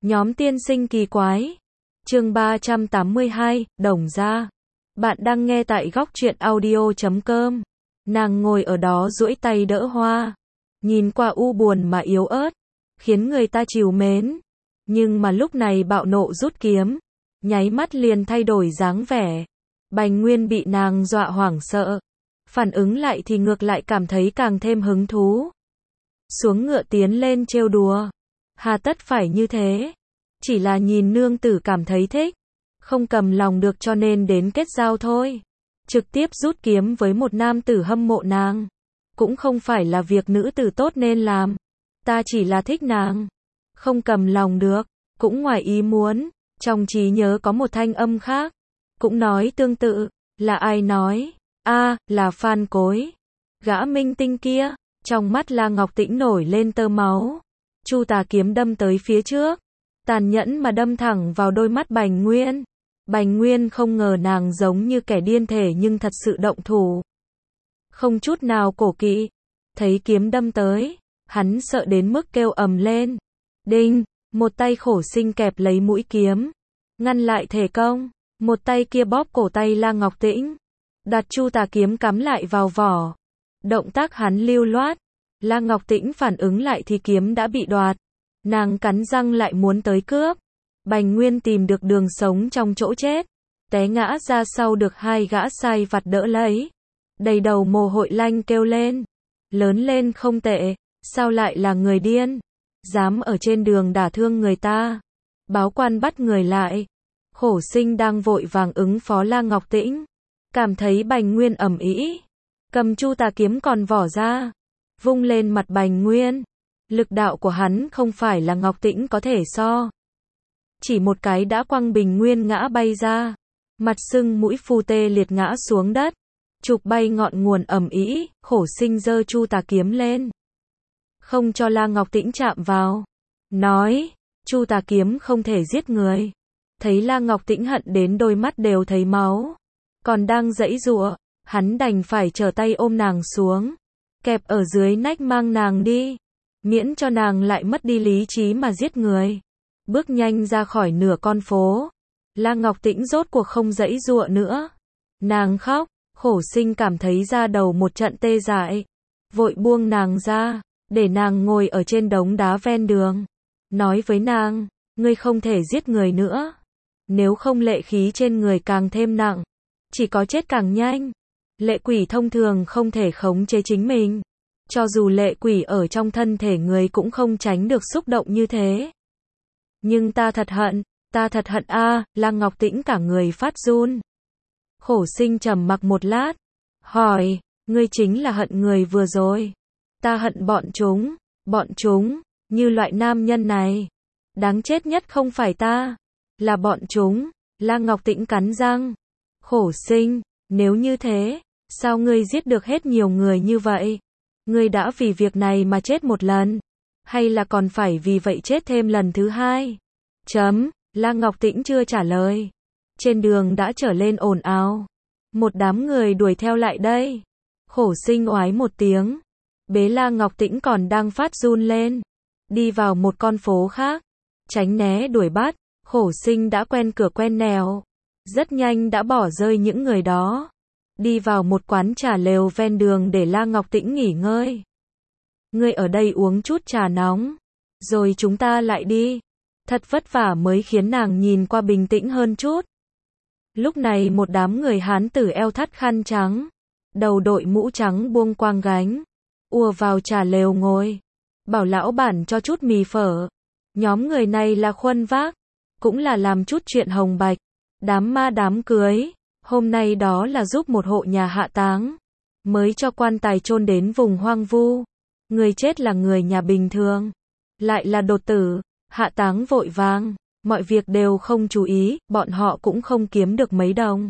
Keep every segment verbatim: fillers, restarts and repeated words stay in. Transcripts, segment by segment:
Nhóm tiên sinh kỳ quái. Chương ba trăm tám mươi hai, Đồng gia. Bạn đang nghe tại góc truyện audio chấm com. Nàng ngồi ở đó duỗi tay đỡ hoa, nhìn qua u buồn mà yếu ớt, khiến người ta trìu mến. Nhưng mà lúc này bạo nộ rút kiếm, nháy mắt liền thay đổi dáng vẻ. Bành Nguyên bị nàng dọa hoảng sợ, phản ứng lại thì ngược lại cảm thấy càng thêm hứng thú. Xuống ngựa tiến lên trêu đùa. Hà tất phải như thế, chỉ là nhìn nương tử cảm thấy thích, không cầm lòng được cho nên đến kết giao thôi. Trực tiếp rút kiếm với một nam tử hâm mộ nàng, cũng không phải là việc nữ tử tốt nên làm. Ta chỉ là thích nàng, không cầm lòng được, cũng ngoài ý muốn. Trong trí nhớ có một thanh âm khác, cũng nói tương tự. Là ai nói? A, à, là Phan Cối. Gã minh tinh kia. Trong mắt La Ngọc Tĩnh nổi lên tơ máu. Chu tà kiếm đâm tới phía trước, tàn nhẫn mà đâm thẳng vào đôi mắt Bành Nguyên. Bành Nguyên không ngờ nàng giống như kẻ điên thể nhưng thật sự động thủ, không chút nào cổ kỵ. Thấy kiếm đâm tới, hắn sợ đến mức kêu ầm lên. Đinh, một tay Khổ Sinh kẹp lấy mũi kiếm, ngăn lại thể công. Một tay kia bóp cổ tay La Ngọc Tĩnh, đặt Chu tà kiếm cắm lại vào vỏ. Động tác hắn lưu loát. La Ngọc Tĩnh phản ứng lại thì kiếm đã bị đoạt. Nàng cắn răng lại muốn tới cướp. Bành Nguyên tìm được đường sống trong chỗ chết, té ngã ra sau được hai gã sai vặt đỡ lấy. Đầy đầu mồ hôi lanh kêu lên. Lớn lên không tệ, sao lại là người điên? Dám ở trên đường đả thương người ta. Báo quan bắt người lại. Khổ Sinh đang vội vàng ứng phó La Ngọc Tĩnh, cảm thấy Bành Nguyên ầm ĩ, cầm Chu tà kiếm còn vỏ ra, vung lên mặt Bành Nguyên. Lực đạo của hắn không phải là Ngọc Tĩnh có thể so. Chỉ một cái đã quăng Bình Nguyên ngã bay ra, mặt sưng mũi phu tê liệt ngã xuống đất, chụp bay ngọn nguồn ầm ĩ. Khổ Sinh giơ Chu tà kiếm lên, không cho La Ngọc Tĩnh chạm vào, nói, Chu tà kiếm không thể giết người. Thấy La Ngọc Tĩnh hận đến đôi mắt đều thấy máu, còn đang giãy giụa, hắn đành phải trở tay ôm nàng xuống, kẹp ở dưới nách mang nàng đi, miễn cho nàng lại mất đi lý trí mà giết người. Bước nhanh ra khỏi nửa con phố, La Ngọc Tĩnh rốt cuộc không giãy giụa nữa, nàng khóc. Khổ Sinh cảm thấy da đầu một trận tê dại, vội buông nàng ra, để nàng ngồi ở trên đống đá ven đường, nói với nàng, ngươi không thể giết người nữa, nếu không lệ khí trên người càng thêm nặng, chỉ có chết càng nhanh. Lệ quỷ thông thường không thể khống chế chính mình, cho dù lệ quỷ ở trong thân thể người cũng không tránh được xúc động như thế. Nhưng ta thật hận, ta thật hận a. À, La Ngọc Tĩnh cả người phát run. Khổ Sinh trầm mặc một lát, hỏi, ngươi chính là hận người vừa rồi? Ta hận bọn chúng, bọn chúng, như loại nam nhân này, đáng chết nhất không phải ta, là bọn chúng. La Ngọc Tĩnh cắn răng. Khổ Sinh, nếu như thế, sao ngươi giết được hết nhiều người như vậy? Ngươi đã vì việc này mà chết một lần, hay là còn phải vì vậy chết thêm lần thứ hai? Chấm, La Ngọc Tĩnh chưa trả lời. Trên đường đã trở lên ồn ào. Một đám người đuổi theo lại đây. Khổ Sinh oái một tiếng, bế La Ngọc Tĩnh còn đang phát run lên, đi vào một con phố khác, tránh né đuổi bắt. Khổ Sinh đã quen cửa quen nẻo, rất nhanh đã bỏ rơi những người đó, đi vào một quán trà lều ven đường để La Ngọc Tĩnh nghỉ ngơi. Ngươi ở đây uống chút trà nóng, rồi chúng ta lại đi. Thật vất vả mới khiến nàng nhìn qua bình tĩnh hơn chút. Lúc này một đám người Hán tử eo thắt khăn trắng, đầu đội mũ trắng buông quang gánh, ùa vào trà lều ngồi, bảo lão bản cho chút mì phở. Nhóm người này là khuân vác, cũng là làm chút chuyện hồng bạch, đám ma đám cưới. Hôm nay đó là giúp một hộ nhà hạ táng, mới cho quan tài chôn đến vùng hoang vu. Người chết là người nhà bình thường, lại là đột tử, hạ táng vội vàng, mọi việc đều không chú ý, bọn họ cũng không kiếm được mấy đồng.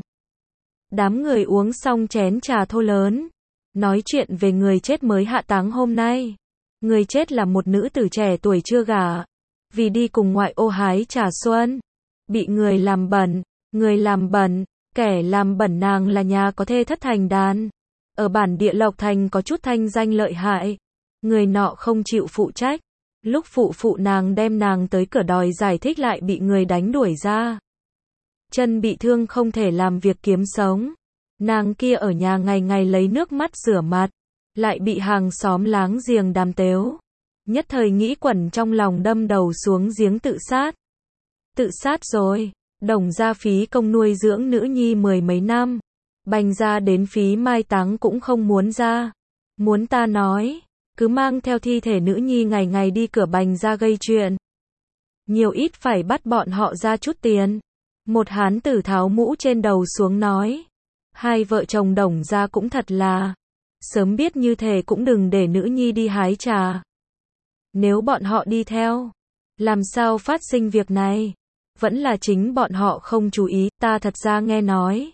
Đám người uống xong chén trà thô lớn, nói chuyện về người chết mới hạ táng hôm nay. Người chết là một nữ tử trẻ tuổi chưa gả, vì đi cùng ngoại ô hái trà xuân, bị người làm bẩn. Người làm bẩn, kẻ làm bẩn nàng là nhà có thê thất thành đàn, ở bản địa Lộc Thành có chút thanh danh lợi hại. Người nọ không chịu phụ trách, Lúc phụ phụ nàng đem nàng tới cửa đòi giải thích lại bị người đánh đuổi ra. Chân bị thương không thể làm việc kiếm sống. Nàng kia ở nhà ngày ngày lấy nước mắt rửa mặt, lại bị hàng xóm láng giềng đàm tếu. Nhất thời nghĩ quẩn trong lòng đâm đầu xuống giếng tự sát. Tự sát rồi, Đồng gia phí công nuôi dưỡng nữ nhi mười mấy năm. Bành gia đến phí mai táng cũng không muốn ra. Muốn ta nói, cứ mang theo thi thể nữ nhi ngày ngày đi cửa Bành gia gây chuyện. Nhiều ít phải bắt bọn họ ra chút tiền. Một hán tử tháo mũ trên đầu xuống nói. Hai vợ chồng Đồng gia cũng thật là, sớm biết như thế cũng đừng để nữ nhi đi hái trà. Nếu bọn họ đi theo, làm sao phát sinh việc này? Vẫn là chính bọn họ không chú ý, ta thật ra nghe nói.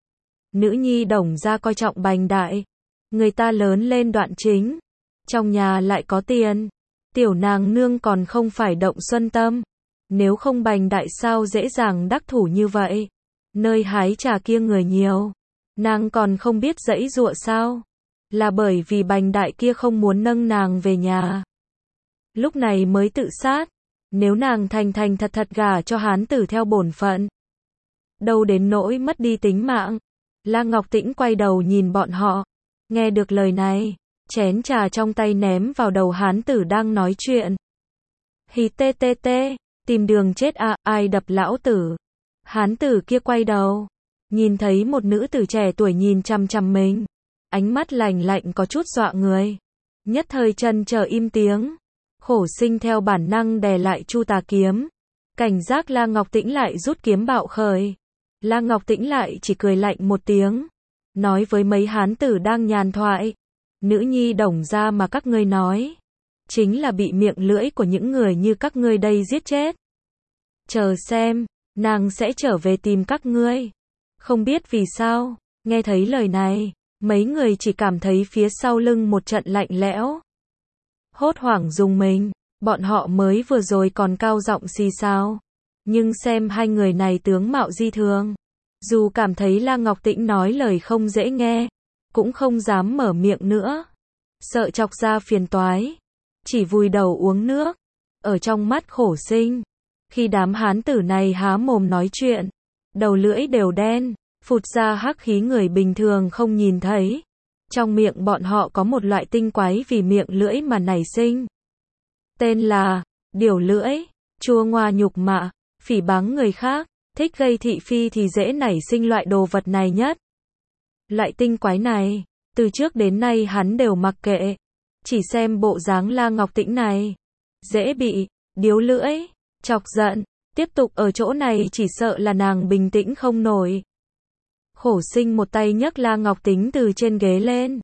Nữ nhi Đồng gia coi trọng Bành đại. Người ta lớn lên đoạn chính. Trong nhà lại có tiền. Tiểu nàng nương còn không phải động xuân tâm. Nếu không Bành đại sao dễ dàng đắc thủ như vậy. Nơi hái trà kia người nhiều. Nàng còn không biết dãy dụa sao. Là bởi vì Bành đại kia không muốn nâng nàng về nhà. Lúc này mới tự sát. Nếu nàng thành thành thật thật gả cho hán tử theo bổn phận. Đâu đến nỗi mất đi tính mạng. La Ngọc Tĩnh quay đầu nhìn bọn họ. Nghe được lời này, chén trà trong tay ném vào đầu hán tử đang nói chuyện. Hì tê tê tê, tìm đường chết à, ai đập lão tử. Hán tử kia quay đầu, nhìn thấy một nữ tử trẻ tuổi nhìn chằm chằm mình. Ánh mắt lạnh lạnh có chút dọa người. Nhất thời chân chờ im tiếng. Khổ sinh theo bản năng đè lại Chu Tà kiếm. Cảnh giác La Ngọc Tĩnh lại rút kiếm bạo khởi. La Ngọc Tĩnh lại chỉ cười lạnh một tiếng. Nói với mấy hán tử đang nhàn thoại. Nữ nhi Đồng gia mà các ngươi nói. Chính là bị miệng lưỡi của những người như các ngươi đây giết chết. Chờ xem, nàng sẽ trở về tìm các ngươi. Không biết vì sao, nghe thấy lời này, mấy người chỉ cảm thấy phía sau lưng một trận lạnh lẽo. Hốt hoảng dùng mình, bọn họ mới vừa rồi còn cao giọng xì xào. Nhưng xem hai người này tướng mạo di thường. Dù cảm thấy La Ngọc Tĩnh nói lời không dễ nghe, cũng không dám mở miệng nữa. Sợ chọc ra phiền toái. Chỉ vùi đầu uống nước. Ở trong mắt khổ sinh. Khi đám hán tử này há mồm nói chuyện, đầu lưỡi đều đen, phụt ra hắc khí người bình thường không nhìn thấy. Trong miệng bọn họ có một loại tinh quái vì miệng lưỡi mà nảy sinh. Tên là, điểu lưỡi, chua ngoa nhục mạ, phỉ báng người khác, thích gây thị phi thì dễ nảy sinh loại đồ vật này nhất. Loại tinh quái này, từ trước đến nay hắn đều mặc kệ. Chỉ xem bộ dáng La Ngọc Tĩnh này, dễ bị, điếu lưỡi, chọc giận, tiếp tục ở chỗ này chỉ sợ là nàng bình tĩnh không nổi. Khổ sinh một tay nhấc La Ngọc Tĩnh từ trên ghế lên.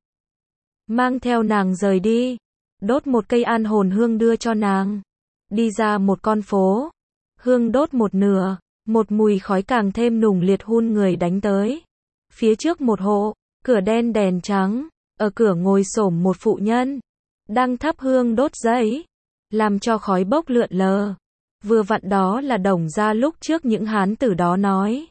Mang theo nàng rời đi. Đốt một cây an hồn hương đưa cho nàng. Đi ra một con phố. Hương đốt một nửa. Một mùi khói càng thêm nùng liệt hun người đánh tới. Phía trước một hộ. Cửa đen đèn trắng. Ở cửa ngồi xổm một phụ nhân. Đang thắp hương đốt giấy. Làm cho khói bốc lượn lờ. Vừa vặn đó là Đồng gia lúc trước những hán tử đó nói.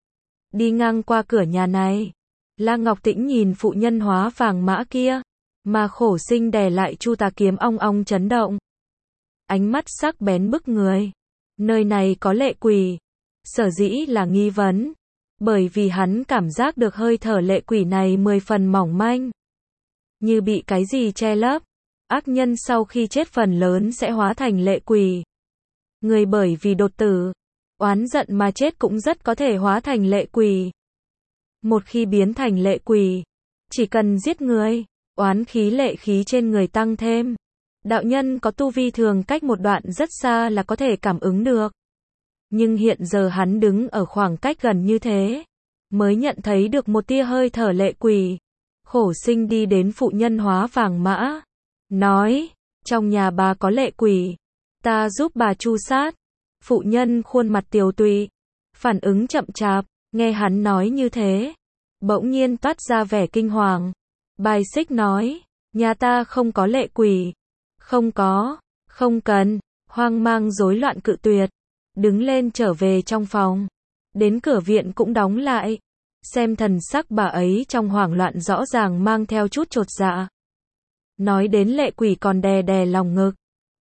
Đi ngang qua cửa nhà này, La Ngọc Tĩnh nhìn phụ nhân hóa vàng mã kia, mà khổ sinh đè lại Chu Tà kiếm ong ong chấn động. Ánh mắt sắc bén bức người. Nơi này có lệ quỷ. Sở dĩ là nghi vấn, bởi vì hắn cảm giác được hơi thở lệ quỷ này mười phần mỏng manh. Như bị cái gì che lấp. Ác nhân sau khi chết phần lớn sẽ hóa thành lệ quỷ. Người bởi vì đột tử, oán giận mà chết cũng rất có thể hóa thành lệ quỷ. Một khi biến thành lệ quỷ, chỉ cần giết người, oán khí lệ khí trên người tăng thêm. Đạo nhân có tu vi thường cách một đoạn rất xa là có thể cảm ứng được. Nhưng hiện giờ hắn đứng ở khoảng cách gần như thế, mới nhận thấy được một tia hơi thở lệ quỷ. Khổ sinh đi đến phụ nhân hóa vàng mã, nói, trong nhà bà có lệ quỷ, ta giúp bà tru sát. Phụ nhân khuôn mặt tiều tụy, phản ứng chậm chạp, nghe hắn nói như thế, bỗng nhiên toát ra vẻ kinh hoàng. Bài xích nói, nhà ta không có lệ quỷ. Không có, không cần, hoang mang rối loạn cự tuyệt, đứng lên trở về trong phòng. Đến cửa viện cũng đóng lại, xem thần sắc bà ấy trong hoảng loạn rõ ràng mang theo chút chột dạ. Nói đến lệ quỷ còn đè đè lòng ngực.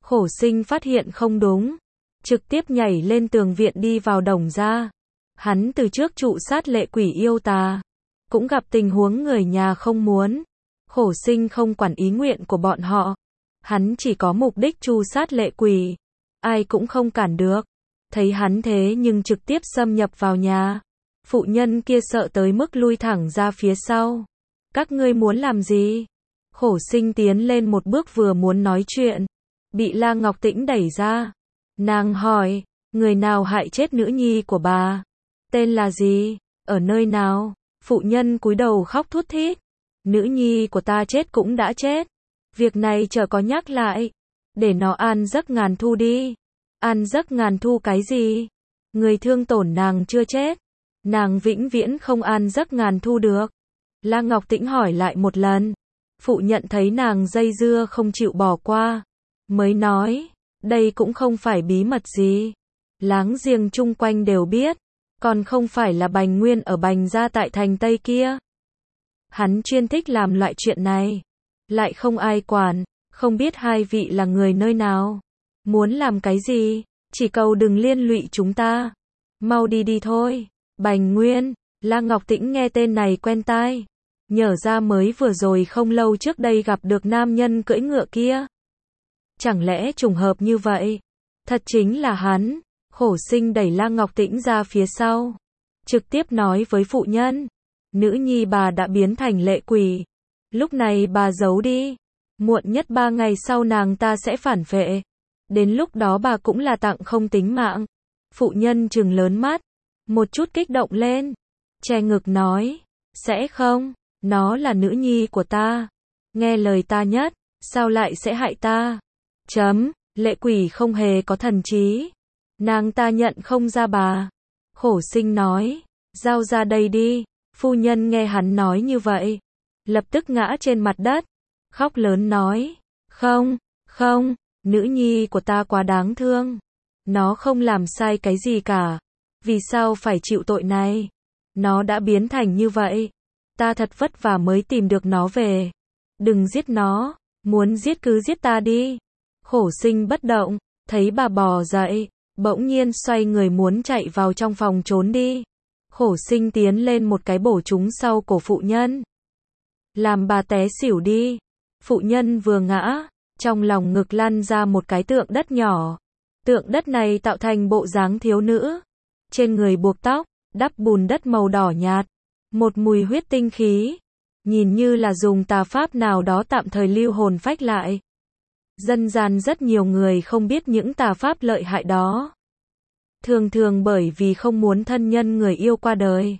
Khổ Sinh phát hiện không đúng, trực tiếp nhảy lên tường viện đi vào Đồng gia. Hắn từ trước trụ sát lệ quỷ yêu tà, cũng gặp tình huống người nhà không muốn. Khổ Sinh không quản ý nguyện của bọn họ, hắn chỉ có mục đích tru sát lệ quỷ, ai cũng không cản được. Thấy hắn thế nhưng trực tiếp xâm nhập vào nhà, phụ nhân kia sợ tới mức lui thẳng ra phía sau. Các ngươi muốn làm gì? Khổ Sinh tiến lên một bước vừa muốn nói chuyện, bị La Ngọc Tĩnh đẩy ra. Nàng hỏi, người nào hại chết nữ nhi của bà? Tên là gì? Ở nơi nào? Phụ nhân cúi đầu khóc thút thít. Nữ nhi của ta chết cũng đã chết. Việc này chờ có nhắc lại. Để nó an giấc ngàn thu đi. An giấc ngàn thu cái gì? Người thương tổn nàng chưa chết. Nàng vĩnh viễn không an giấc ngàn thu được. La Ngọc Tĩnh hỏi lại một lần. Phụ nhận thấy nàng dây dưa không chịu bỏ qua, mới nói, đây cũng không phải bí mật gì. Láng giềng chung quanh đều biết, còn không phải là Bành Nguyên ở Bành gia tại thành Tây kia. Hắn chuyên thích làm loại chuyện này, lại không ai quản, không biết hai vị là người nơi nào, muốn làm cái gì, chỉ cầu đừng liên lụy chúng ta. Mau đi đi thôi. Bành Nguyên, La Ngọc Tĩnh nghe tên này quen tai. Nhớ ra mới vừa rồi không lâu trước đây gặp được nam nhân cưỡi ngựa kia. Chẳng lẽ trùng hợp như vậy? Thật chính là hắn. Khổ Sinh đẩy La Ngọc Tĩnh ra phía sau, trực tiếp nói với phụ nhân, nữ nhi bà đã biến thành lệ quỷ. Lúc này bà giấu đi, muộn nhất ba ngày sau nàng ta sẽ phản vệ. Đến lúc đó bà cũng là tặng không tính mạng. Phụ nhân trừng lớn mắt, một chút kích động lên, che ngực nói, sẽ không, nó là nữ nhi của ta, nghe lời ta nhất, sao lại sẽ hại ta? Chấm, lệ quỷ không hề có thần trí, nàng ta nhận không ra bà. Khổ Sinh nói, giao ra đây đi. Phu nhân nghe hắn nói như vậy, lập tức ngã trên mặt đất, khóc lớn nói, không, không, nữ nhi của ta quá đáng thương, nó không làm sai cái gì cả, vì sao phải chịu tội này? Nó đã biến thành như vậy, ta thật vất vả mới tìm được nó về. Đừng giết nó, muốn giết cứ giết ta đi. Khổ Sinh bất động, thấy bà bò dậy, bỗng nhiên xoay người muốn chạy vào trong phòng trốn đi. Khổ Sinh tiến lên một cái bổ trúng sau cổ phụ nhân, làm bà té xỉu đi. Phụ nhân vừa ngã, trong lòng ngực lăn ra một cái tượng đất nhỏ. Tượng đất này tạo thành bộ dáng thiếu nữ, trên người buộc tóc, đắp bùn đất màu đỏ nhạt, một mùi huyết tinh khí, nhìn như là dùng tà pháp nào đó tạm thời lưu hồn phách lại. Dân gian rất nhiều người không biết những tà pháp lợi hại đó, thường thường bởi vì không muốn thân nhân người yêu qua đời,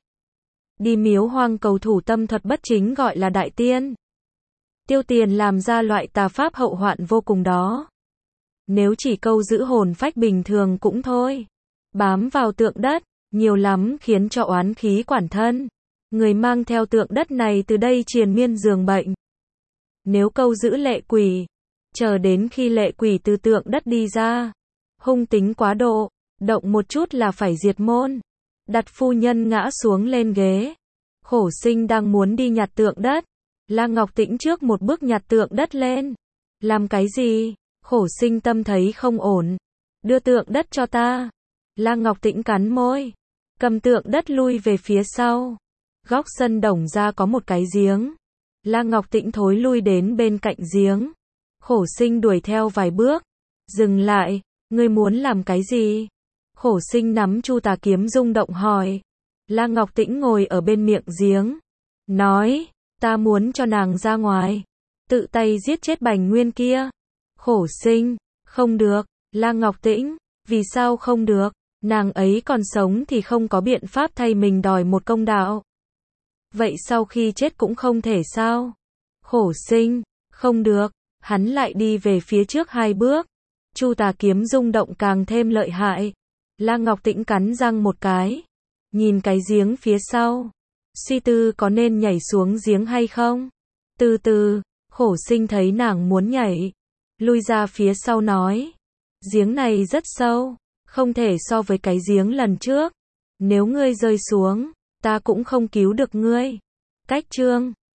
đi miếu hoang cầu thủ tâm thuật bất chính gọi là đại tiên, tiêu tiền làm ra loại tà pháp hậu hoạn vô cùng đó. Nếu chỉ câu giữ hồn phách bình thường cũng thôi, bám vào tượng đất, nhiều lắm khiến cho oán khí quản thân. Người mang theo tượng đất này từ đây triền miên giường bệnh. Nếu câu giữ lệ quỷ, chờ đến khi lệ quỷ từ tượng đất đi ra, hung tính quá độ, động một chút là phải diệt môn. Đặt phu nhân ngã xuống lên ghế. Khổ Sinh đang muốn đi nhặt tượng đất, La Ngọc Tĩnh trước một bước nhặt tượng đất lên. Làm cái gì? Khổ Sinh tâm thấy không ổn. Đưa tượng đất cho ta. La Ngọc Tĩnh cắn môi, cầm tượng đất lui về phía sau. Góc sân Đồng gia có một cái giếng. La Ngọc Tĩnh thối lui đến bên cạnh giếng. Khổ Sinh đuổi theo vài bước, dừng lại, ngươi muốn làm cái gì? Khổ Sinh nắm Chu Tà kiếm rung động hỏi. La Ngọc Tĩnh ngồi ở bên miệng giếng, nói, ta muốn cho nàng ra ngoài, tự tay giết chết Bành Nguyên kia. Khổ Sinh, không được. La Ngọc Tĩnh, vì sao không được? Nàng ấy còn sống thì không có biện pháp thay mình đòi một công đạo. Vậy sau khi chết cũng không thể sao? Khổ Sinh, không được. Hắn lại đi về phía trước hai bước. Chu Tà kiếm rung động càng thêm lợi hại. La Ngọc Tĩnh cắn răng một cái, nhìn cái giếng phía sau, suy tư có nên nhảy xuống giếng hay không. Từ từ, Khổ Sinh thấy nàng muốn nhảy, lui ra phía sau nói, giếng này rất sâu, không thể so với cái giếng lần trước. Nếu ngươi rơi xuống, ta cũng không cứu được ngươi. Cách chương